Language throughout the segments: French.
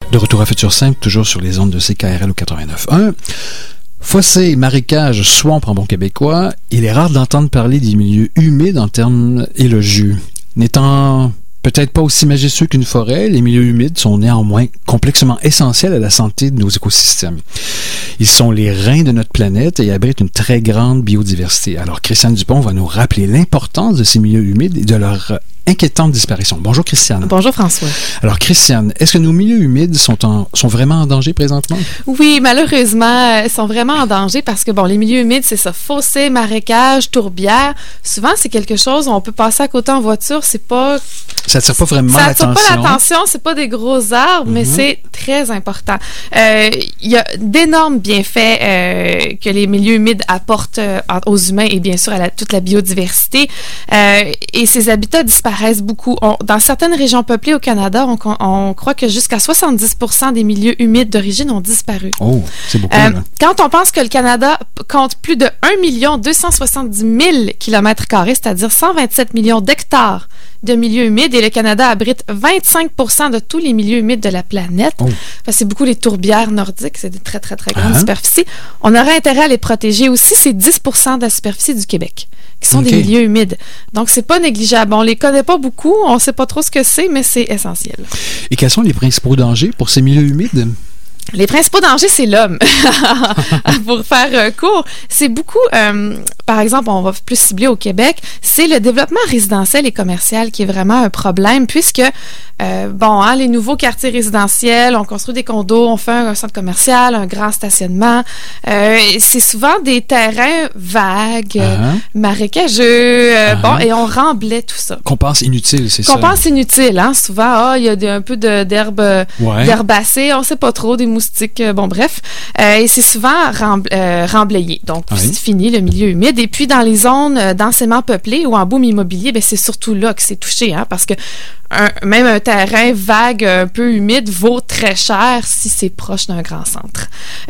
De retour à Futur 5, toujours sur les ondes de CKRL au 89.1. Fossés, marécages, swamp en bon québécois, il est rare d'entendre parler des milieux humides en termes élogieux. N'étant peut-être pas aussi majestueux qu'une forêt, les milieux humides sont néanmoins complexement essentiels à la santé de nos écosystèmes. Ils sont les reins de notre planète et abritent une très grande biodiversité. Alors, Christiane Dupont va nous rappeler l'importance de ces milieux humides et de leur inquiétante disparition. Bonjour, Christiane. Bonjour, François. Alors, Christiane, est-ce que nos milieux humides sont vraiment en danger présentement? Oui, malheureusement, ils sont vraiment en danger parce que, les milieux humides, c'est ça, fossés, marécages, tourbières. Souvent, c'est quelque chose où on peut passer à côté en voiture, c'est pas... Ça attire pas vraiment l'attention. Ça attire pas l'attention, c'est pas des gros arbres, mais c'est très important. Il y a d'énormes bienfaits que les milieux humides apportent aux humains et bien sûr à toute la biodiversité. Et ces habitats disparaissent beaucoup. Dans certaines régions peuplées au Canada, on croit que jusqu'à 70% des milieux humides d'origine ont disparu. Oh, c'est beaucoup. Là. Quand on pense que le Canada compte plus de 1 270 000 km², c'est-à-dire 127 millions d'hectares de milieux humides, et le Canada abrite 25% de tous les milieux humides de la planète. Oh. C'est beaucoup les tourbières nordiques, c'est de très, très, très grandes superficies. On aurait intérêt à les protéger aussi, c'est 10% de la superficie du Québec qui sont des milieux humides. Donc, c'est pas négligeable. On les connaît pas beaucoup, on sait pas trop ce que c'est, mais c'est essentiel. Et quels sont les principaux dangers pour ces milieux humides? Les principaux dangers, c'est l'homme. Pour faire court, c'est beaucoup, par exemple, on va plus cibler au Québec, c'est le développement résidentiel et commercial qui est vraiment un problème puisque, les nouveaux quartiers résidentiels, on construit des condos, on fait un centre commercial, un grand stationnement. C'est souvent des terrains vagues, marécageux, et on remblaye tout ça. Qu'on pense inutile, c'est ça? Qu'on pense inutile, hein. Souvent, il y a un peu d'herbe d'herbacées, on sait pas trop, des moustiques, bref. Et c'est souvent remblayé. Donc, c'est fini, le milieu humide. Et puis, dans les zones densément peuplées ou en boom immobilier, c'est surtout là que c'est touché, hein, parce que même un terrain vague, un peu humide, vaut très cher si c'est proche d'un grand centre.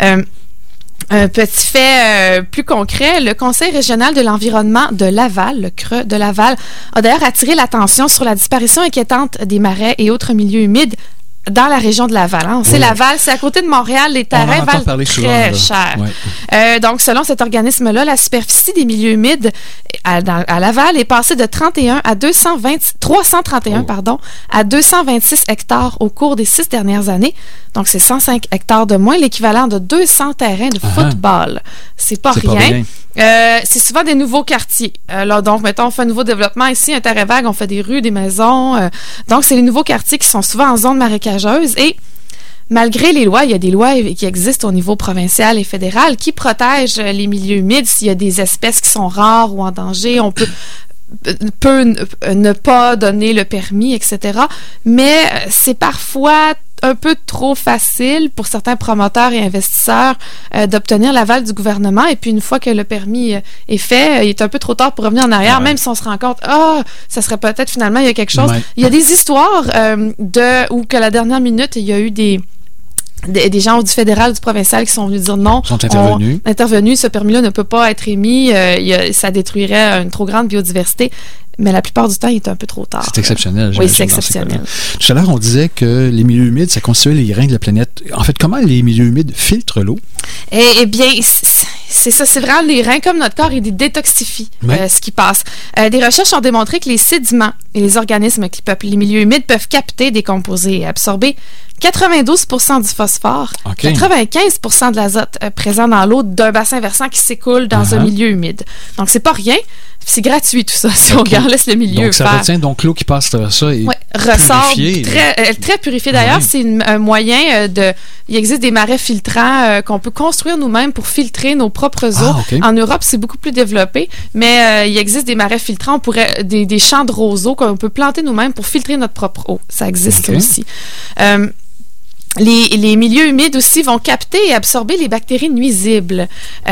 Un petit fait plus concret, le Conseil régional de l'environnement de Laval, le CRE de Laval, a d'ailleurs attiré l'attention sur la disparition inquiétante des marais et autres milieux humides dans la région de Laval. Hein. On sait, Laval, c'est à côté de Montréal, les terrains valent très cher. Ouais. Donc, selon cet organisme-là, la superficie des milieux humides à Laval est passée de 331 à 226 hectares au cours des 6 dernières années. Donc, c'est 105 hectares de moins, l'équivalent de 200 terrains de football. C'est pas rien. C'est souvent des nouveaux quartiers. Donc, mettons, on fait un nouveau développement ici, un terrain vague, on fait des rues, des maisons. Donc, c'est les nouveaux quartiers qui sont souvent en zone marécageuse. Et malgré les lois, il y a des lois qui existent au niveau provincial et fédéral qui protègent les milieux humides. S'il y a des espèces qui sont rares ou en danger, on peut ne pas donner le permis, etc. Mais c'est parfois un peu trop facile pour certains promoteurs et investisseurs d'obtenir l'aval du gouvernement. Et puis, une fois que le permis est fait, il est un peu trop tard pour revenir en arrière, même si on se rend compte, ça serait peut-être finalement, il y a quelque chose. Il y a des histoires où qu'à la dernière minute, il y a eu des gens du fédéral, du provincial qui sont venus dire non. Sont intervenus. Ce permis-là ne peut pas être émis. Ça détruirait une trop grande biodiversité. Mais la plupart du temps, il est un peu trop tard. C'est exceptionnel. Oui, c'est exceptionnel. Tout à l'heure, on disait que les milieux humides, ça constituait les reins de la planète. En fait, comment les milieux humides filtrent l'eau? Eh bien, c'est ça, c'est vraiment les reins comme notre corps, ils détoxifient ce qui passe. Des recherches ont démontré que les sédiments et les organismes qui peuplent les milieux humides peuvent capter, décomposer et absorber 92% du phosphore, 95% de l'azote présent dans l'eau d'un bassin versant qui s'écoule dans un milieu humide. Donc, c'est pas rien. C'est gratuit tout ça, si on laisse le milieu donc, ça faire. retient, donc l'eau qui passe à ça est ressort purifiée. Très purifiée. D'ailleurs, c'est un moyen il existe des marais filtrants qu'on peut construire nous-mêmes pour filtrer nos propres eaux. En Europe, c'est beaucoup plus développé, mais il existe des marais filtrants. On pourrait des champs de roseaux qu'on peut planter nous-mêmes pour filtrer notre propre eau. Ça existe aussi. Les milieux humides aussi vont capter et absorber les bactéries nuisibles.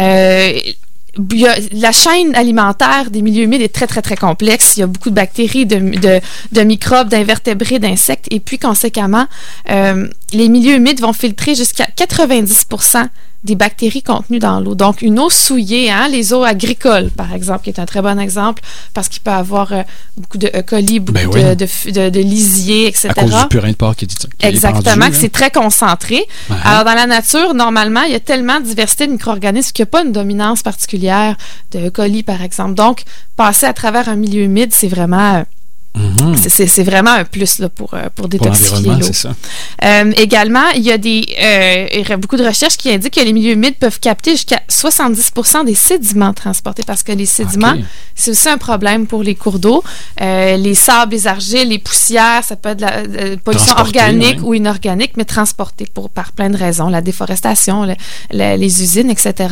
La chaîne alimentaire des milieux humides est très, très, très complexe. Il y a beaucoup de bactéries, de microbes, d'invertébrés, d'insectes. Et puis, conséquemment, les milieux humides vont filtrer jusqu'à 90% des bactéries contenues dans l'eau. Donc, une eau souillée, les eaux agricoles, par exemple, qui est un très bon exemple, parce qu'il peut avoir beaucoup de E. coli, beaucoup de lisier, etc. À cause du purin de porc qui est exactement, vendu, que c'est très concentré. Alors, dans la nature, normalement, il y a tellement de diversité de micro-organismes qu'il n'y a pas une dominance particulière de E. coli, par exemple. Donc, passer à travers un milieu humide, c'est vraiment... C'est vraiment un plus là, pour détoxifier l'eau. C'est ça. Également, il y a beaucoup de recherches qui indiquent que les milieux humides peuvent capter jusqu'à 70% des sédiments transportés, parce que les sédiments, c'est aussi un problème pour les cours d'eau. Les sables, les argiles, les poussières, ça peut être de la pollution organique ou inorganique, mais transportée par plein de raisons, la déforestation, les usines, etc.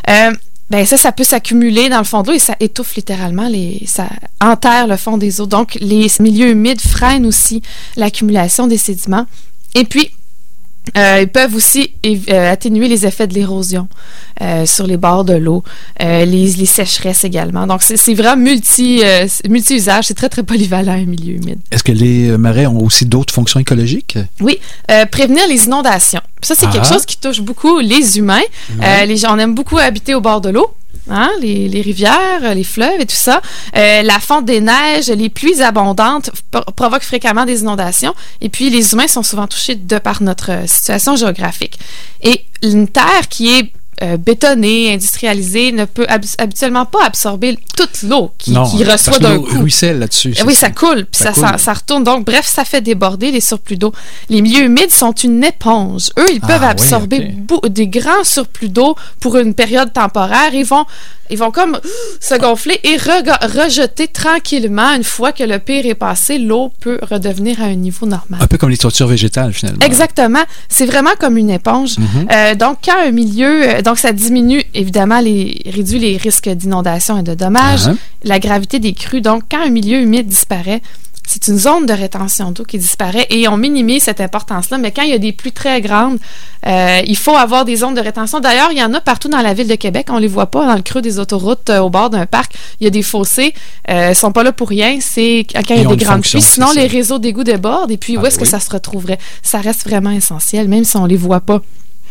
Ça peut s'accumuler dans le fond de l'eau et ça étouffe littéralement, ça enterre le fond des eaux. Donc, les milieux humides freinent aussi l'accumulation des sédiments. Et puis, ils peuvent aussi atténuer les effets de l'érosion sur les bords de l'eau, les sécheresses également. Donc, c'est vraiment multi-usage. C'est très, très polyvalent, un milieu humide. Est-ce que les marais ont aussi d'autres fonctions écologiques? Oui. Prévenir les inondations. Ça, c'est quelque chose qui touche beaucoup les humains. Les gens, on aime beaucoup habiter au bord de l'eau. Les rivières, les fleuves et tout ça. La fonte des neiges, les pluies abondantes provoquent fréquemment des inondations. Et puis, les humains sont souvent touchés de par notre situation géographique. Et une terre qui est bétonnée, industrialisée, ne peut habituellement pas absorber toute l'eau qui reçoit d'un coup. Ruisselle là-dessus. Oui, ça coule, puis ça retourne. Donc, bref, ça fait déborder les surplus d'eau. Les milieux humides sont une éponge. Eux, ils peuvent absorber des grands surplus d'eau pour une période temporaire. Ils vont comme se gonfler et rejeter tranquillement. Une fois que le pire est passé, l'eau peut redevenir à un niveau normal. Un peu comme les structures végétales, finalement. Exactement. C'est vraiment comme une éponge. Donc, quand un milieu... donc, ça diminue, évidemment, réduit les risques d'inondation et de dommages, la gravité des crues. Donc, quand un milieu humide disparaît, c'est une zone de rétention d'eau qui disparaît et on minimise cette importance-là. Mais quand il y a des pluies très grandes, il faut avoir des zones de rétention. D'ailleurs, il y en a partout dans la ville de Québec. On ne les voit pas dans le creux des autoroutes, au bord d'un parc. Il y a des fossés. Ils ne sont pas là pour rien. C'est quand il y a des grandes pluies. Sinon, les réseaux d'égouts débordent. Et puis, où est-ce que ça se retrouverait? Ça reste vraiment essentiel, même si on ne les voit pas.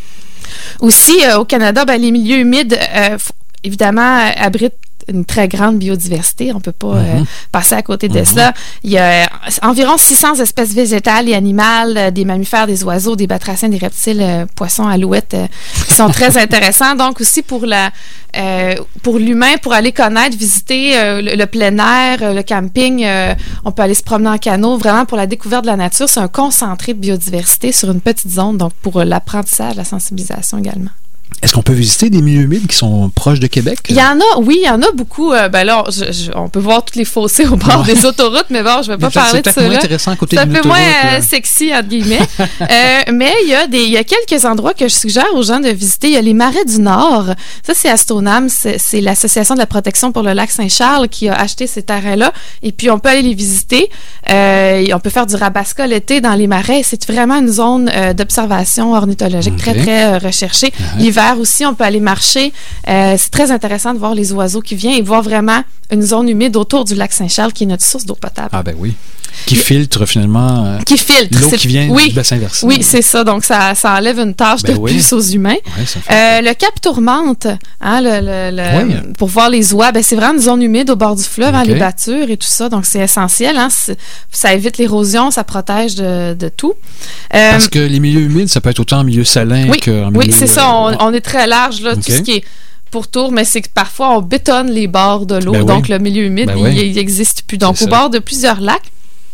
Aussi, au Canada, les milieux humides, évidemment, abritent une très grande biodiversité. On ne peut pas passer à côté de cela. Il y a environ 600 espèces végétales et animales, des mammifères, des oiseaux, des batraciens, des reptiles, poissons, alouettes, qui sont très intéressants. Donc, aussi pour l'humain, pour aller connaître, visiter le plein air, le camping, on peut aller se promener en canot, vraiment pour la découverte de la nature. C'est un concentré de biodiversité sur une petite zone, donc pour l'apprentissage, la sensibilisation également. Est-ce qu'on peut visiter des milieux humides qui sont proches de Québec? Il y en a beaucoup. Là, on peut voir tous les fossés au bord des autoroutes, mais bon, je ne vais pas parler de ça. C'est peut-être moins intéressant à côté d'une autoroute. C'est un peu moins sexy, entre guillemets. Mais il y a quelques endroits que je suggère aux gens de visiter. Il y a les Marais du Nord. Ça, c'est à Stoneham. C'est l'Association de la protection pour le lac Saint-Charles qui a acheté ces terrains-là. Et puis, on peut aller les visiter. On peut faire du rabasca l'été dans les marais. C'est vraiment une zone d'observation ornithologique très, très recherchée. L'hiver aussi, on peut aller marcher. C'est très intéressant de voir les oiseaux qui viennent et voir vraiment une zone humide autour du lac Saint-Charles qui est notre source d'eau potable. Ah ben oui. Qui filtre finalement l'eau qui vient du bassin versant. Oui, c'est ça. Donc, ça enlève une tâche de plus aux humains. Oui, ça fait le Cap Tourmente, pour voir les oies, c'est vraiment une zone humide au bord du fleuve, les battures et tout ça. Donc, c'est essentiel. Ça évite l'érosion, ça protège de tout. Parce que les milieux humides, ça peut être autant en milieu salin qu'en milieu... Oui, c'est ça. On est très large, là, tout ce qui est pourtour, mais c'est que parfois, on bétonne les bords de l'eau. Donc, le milieu humide, il n'existe plus. Donc, au bord de plusieurs lacs,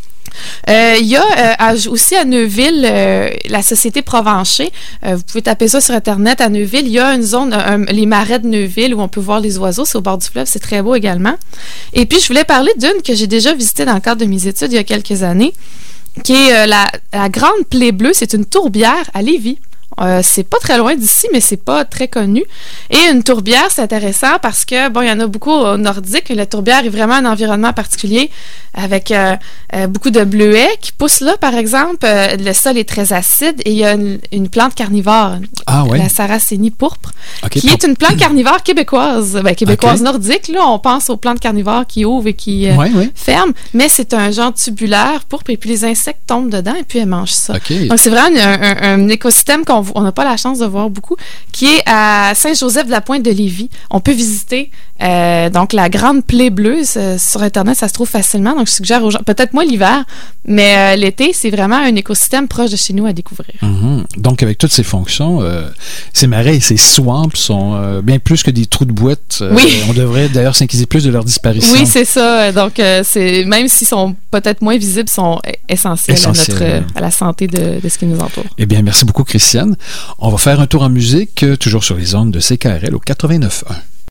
il y a aussi à Neuville la Société Provencher. Vous pouvez taper ça sur Internet. À Neuville, il y a une zone, les marais de Neuville, où on peut voir les oiseaux. C'est au bord du fleuve. C'est très beau également. Et puis, je voulais parler d'une que j'ai déjà visitée dans le cadre de mes études il y a quelques années, qui est la Grande Plaie Bleue. C'est une tourbière à Lévis. C'est pas très loin d'ici, mais c'est pas très connu. Et une tourbière, c'est intéressant parce que, bon, il y en a beaucoup au nordique. La tourbière est vraiment un environnement particulier avec beaucoup de bleuets qui poussent là, par exemple. Le sol est très acide et il y a une plante carnivore, la Sarracénie pourpre, qui est une plante carnivore québécoise. Québécoise nordique, là, on pense aux plantes carnivores qui ouvrent et qui ferment, mais c'est un genre tubulaire pourpre et puis les insectes tombent dedans et puis elles mangent ça. Donc, c'est vraiment un écosystème qu'on n'a pas la chance de voir beaucoup, qui est à Saint-Joseph-de-la-Pointe-de-Lévis. On peut visiter donc la Grande Plaie Bleue. Sur Internet, ça se trouve facilement. Donc, je suggère aux gens, peut-être moins l'hiver, mais l'été, c'est vraiment un écosystème proche de chez nous à découvrir. Donc, avec toutes ces fonctions, ces marais et ces swamps sont bien plus que des trous de boîte. On devrait d'ailleurs s'inquiéter plus de leur disparition. Oui, c'est ça. Donc, même s'ils sont peut-être moins visibles, sont essentiels. À la santé de ce qui nous entoure. Eh bien, merci beaucoup, Christiane. On va faire un tour en musique, toujours sur les ondes de CKRL au 89.1.